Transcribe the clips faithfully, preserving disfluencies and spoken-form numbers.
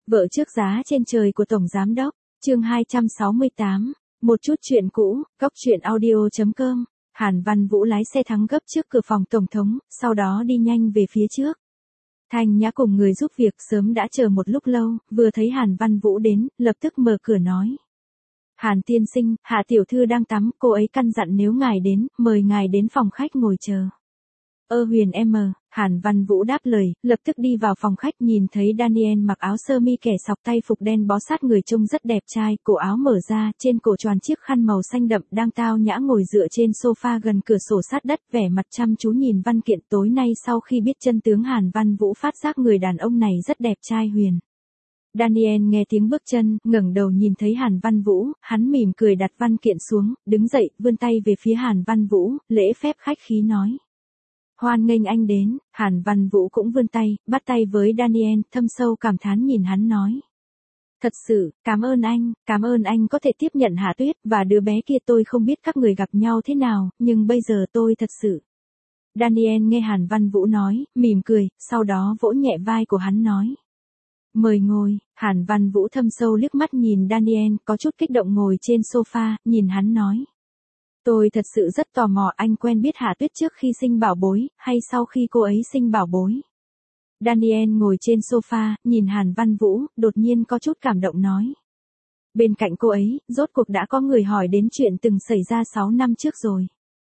Vợ trước giá trên trời của Tổng Giám Đốc, chương hai trăm sáu mươi tám, một chút chuyện cũ, góc truyện audio chấm com. Hàn Văn Vũ lái xe thắng gấp trước cửa phòng Tổng thống, sau đó đi nhanh về phía trước. Thanh Nhã cùng người giúp việc sớm đã chờ một lúc lâu, vừa thấy Hàn Văn Vũ đến, lập tức mở cửa nói. Hàn tiên sinh, Hạ tiểu thư đang tắm, cô ấy căn dặn nếu ngài đến, mời ngài đến phòng khách ngồi chờ. Ơ Huyền em, Hàn Văn Vũ đáp lời, lập tức đi vào phòng khách nhìn thấy Daniel mặc áo sơ mi kẻ sọc tay phục đen bó sát người trông rất đẹp trai, cổ áo mở ra, trên cổ tròn chiếc khăn màu xanh đậm đang tao nhã ngồi dựa trên sofa gần cửa sổ sát đất vẻ mặt chăm chú nhìn văn kiện tối nay sau khi biết chân tướng Hàn Văn Vũ phát giác người đàn ông này rất đẹp trai Huyền. Daniel nghe tiếng bước chân, ngẩng đầu nhìn thấy Hàn Văn Vũ, hắn mỉm cười đặt văn kiện xuống, đứng dậy, vươn tay về phía Hàn Văn Vũ, lễ phép khách khí nói. Hoan nghênh anh đến, Hàn Văn Vũ cũng vươn tay, bắt tay với Daniel, thâm sâu cảm thán nhìn hắn nói. Thật sự, cảm ơn anh, cảm ơn anh có thể tiếp nhận Hạ Tuyết, và đứa bé kia tôi không biết các người gặp nhau thế nào, nhưng bây giờ tôi thật sự. Daniel nghe Hàn Văn Vũ nói, mỉm cười, sau đó vỗ nhẹ vai của hắn nói. Mời ngồi, Hàn Văn Vũ thâm sâu liếc mắt nhìn Daniel, có chút kích động ngồi trên sofa, nhìn hắn nói. Tôi thật sự rất tò mò anh quen biết Hạ Tuyết trước khi sinh bảo bối, hay sau khi cô ấy sinh bảo bối. Daniel ngồi trên sofa, nhìn Hàn Văn Vũ, đột nhiên có chút cảm động nói. Bên cạnh cô ấy, rốt cuộc đã có người hỏi đến chuyện từng xảy ra sáu năm trước rồi.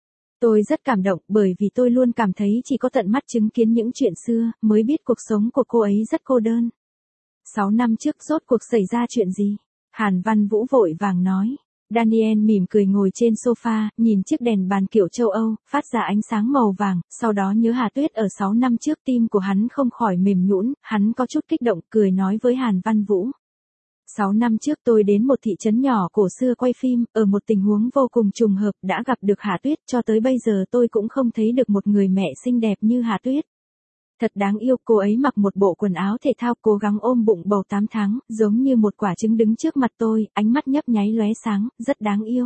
Tôi rất cảm động bởi vì tôi luôn cảm thấy chỉ có tận mắt chứng kiến những chuyện xưa, mới biết cuộc sống của cô ấy rất cô đơn. Sáu năm trước rốt cuộc xảy ra chuyện gì? Hàn Văn Vũ vội vàng nói. Daniel mỉm cười ngồi trên sofa, nhìn chiếc đèn bàn kiểu châu Âu, phát ra ánh sáng màu vàng, sau đó nhớ Hà Tuyết ở sáu năm trước tim của hắn không khỏi mềm nhũn, hắn có chút kích động, cười nói với Hàn Văn Vũ. Sáu năm trước tôi đến một thị trấn nhỏ cổ xưa quay phim, ở một tình huống vô cùng trùng hợp đã gặp được Hà Tuyết, cho tới bây giờ tôi cũng không thấy được một người mẹ xinh đẹp như Hà Tuyết. Thật đáng yêu, cô ấy mặc một bộ quần áo thể thao cố gắng ôm bụng bầu tám tháng, giống như một quả trứng đứng trước mặt tôi, ánh mắt nhấp nháy lóe sáng, rất đáng yêu.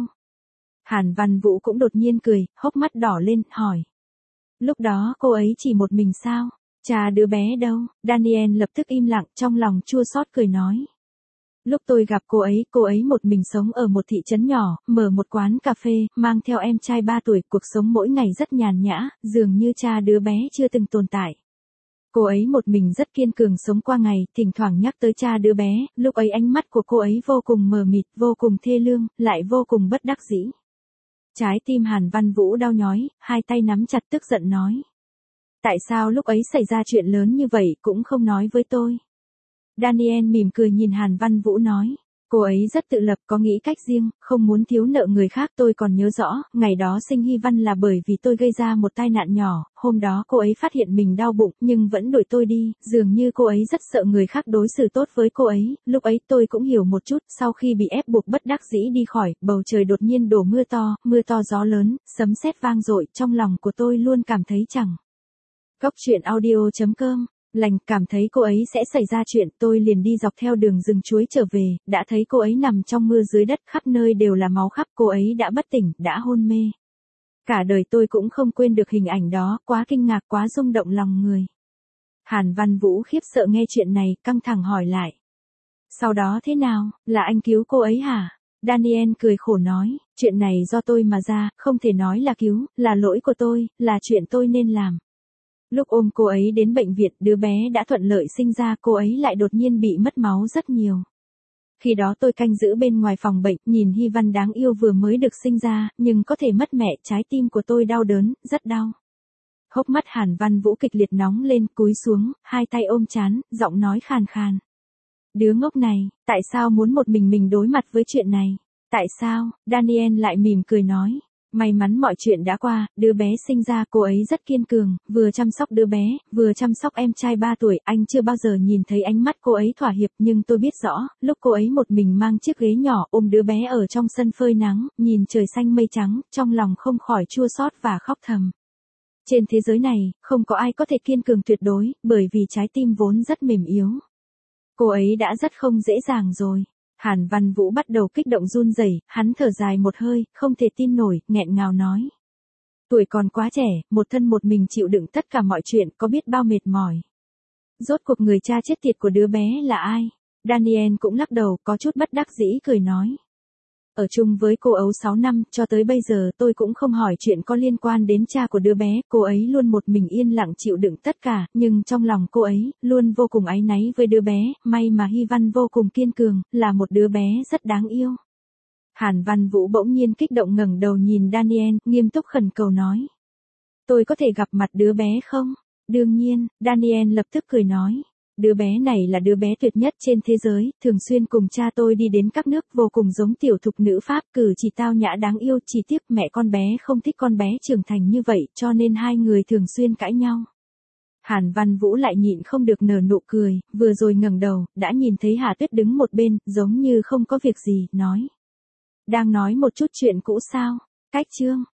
Hàn Văn Vũ cũng đột nhiên cười, hốc mắt đỏ lên, hỏi. Lúc đó cô ấy chỉ một mình sao? Cha đứa bé đâu? Daniel lập tức im lặng, trong lòng chua xót cười nói. Lúc tôi gặp cô ấy, cô ấy một mình sống ở một thị trấn nhỏ, mở một quán cà phê, mang theo em trai ba tuổi, cuộc sống mỗi ngày rất nhàn nhã, dường như cha đứa bé chưa từng tồn tại. Cô ấy một mình rất kiên cường sống qua ngày, thỉnh thoảng nhắc tới cha đứa bé, lúc ấy ánh mắt của cô ấy vô cùng mờ mịt, vô cùng thê lương, lại vô cùng bất đắc dĩ. Trái tim Hàn Văn Vũ đau nhói, hai tay nắm chặt tức giận nói. Tại sao lúc ấy xảy ra chuyện lớn như vậy cũng không nói với tôi? Daniel mỉm cười nhìn Hàn Văn Vũ nói. Cô ấy rất tự lập, có nghĩ cách riêng, không muốn thiếu nợ người khác. Tôi còn nhớ rõ, ngày đó sinh Hy Văn là bởi vì tôi gây ra một tai nạn nhỏ, hôm đó cô ấy phát hiện mình đau bụng nhưng vẫn đuổi tôi đi, dường như cô ấy rất sợ người khác đối xử tốt với cô ấy, lúc ấy tôi cũng hiểu một chút, sau khi bị ép buộc bất đắc dĩ đi khỏi, bầu trời đột nhiên đổ mưa to, mưa to gió lớn, sấm sét vang dội, trong lòng của tôi luôn cảm thấy chẳng. Góc truyện audio chấm com. Lành, cảm thấy cô ấy sẽ xảy ra chuyện, tôi liền đi dọc theo đường rừng chuối trở về, đã thấy cô ấy nằm trong mưa dưới đất, khắp nơi đều là máu khắp, cô ấy đã bất tỉnh, đã hôn mê. Cả đời tôi cũng không quên được hình ảnh đó, quá kinh ngạc, quá rung động lòng người. Hàn Văn Vũ khiếp sợ nghe chuyện này, căng thẳng hỏi lại. Sau đó thế nào, là anh cứu cô ấy hả? Daniel cười khổ nói, chuyện này do tôi mà ra, không thể nói là cứu, là lỗi của tôi, là chuyện tôi nên làm. Lúc ôm cô ấy đến bệnh viện, đứa bé đã thuận lợi sinh ra, cô ấy lại đột nhiên bị mất máu rất nhiều. Khi đó tôi canh giữ bên ngoài phòng bệnh, nhìn Hy Văn đáng yêu vừa mới được sinh ra, nhưng có thể mất mẹ, trái tim của tôi đau đớn, rất đau. Hốc mắt Hàn Văn Vũ kịch liệt nóng lên, cúi xuống, hai tay ôm trán, giọng nói khàn khàn. Đứa ngốc này, tại sao muốn một mình mình đối mặt với chuyện này? Tại sao? Daniel lại mỉm cười nói. May mắn mọi chuyện đã qua, đứa bé sinh ra, cô ấy rất kiên cường, vừa chăm sóc đứa bé, vừa chăm sóc em trai ba tuổi, anh chưa bao giờ nhìn thấy ánh mắt cô ấy thỏa hiệp, nhưng tôi biết rõ, lúc cô ấy một mình mang chiếc ghế nhỏ ôm đứa bé ở trong sân phơi nắng, nhìn trời xanh mây trắng, trong lòng không khỏi chua xót và khóc thầm. Trên thế giới này, không có ai có thể kiên cường tuyệt đối, bởi vì trái tim vốn rất mềm yếu. Cô ấy đã rất không dễ dàng rồi. Hàn Văn Vũ bắt đầu kích động run rẩy, hắn thở dài một hơi, không thể tin nổi, nghẹn ngào nói. Tuổi còn quá trẻ, một thân một mình chịu đựng tất cả mọi chuyện, có biết bao mệt mỏi. Rốt cuộc người cha chết tiệt của đứa bé là ai? Daniel cũng lắc đầu, có chút bất đắc dĩ cười nói. Ở chung với cô ấu sáu năm, cho tới bây giờ tôi cũng không hỏi chuyện có liên quan đến cha của đứa bé, cô ấy luôn một mình yên lặng chịu đựng tất cả, nhưng trong lòng cô ấy, luôn vô cùng áy náy với đứa bé, may mà Hy Văn vô cùng kiên cường, là một đứa bé rất đáng yêu. Hàn Văn Vũ bỗng nhiên kích động ngẩng đầu nhìn Daniel, nghiêm túc khẩn cầu nói. Tôi có thể gặp mặt đứa bé không? Đương nhiên, Daniel lập tức cười nói. Đứa bé này là đứa bé tuyệt nhất trên thế giới, thường xuyên cùng cha tôi đi đến các nước, vô cùng giống tiểu thục nữ Pháp, cử chỉ tao nhã đáng yêu, chỉ tiếc mẹ con bé không thích con bé trưởng thành như vậy, cho nên hai người thường xuyên cãi nhau. Hàn Văn Vũ lại nhịn không được nở nụ cười, vừa rồi ngẩng đầu, đã nhìn thấy Hà Tuyết đứng một bên, giống như không có việc gì, nói. Đang nói một chút chuyện cũ sao? Cách chương.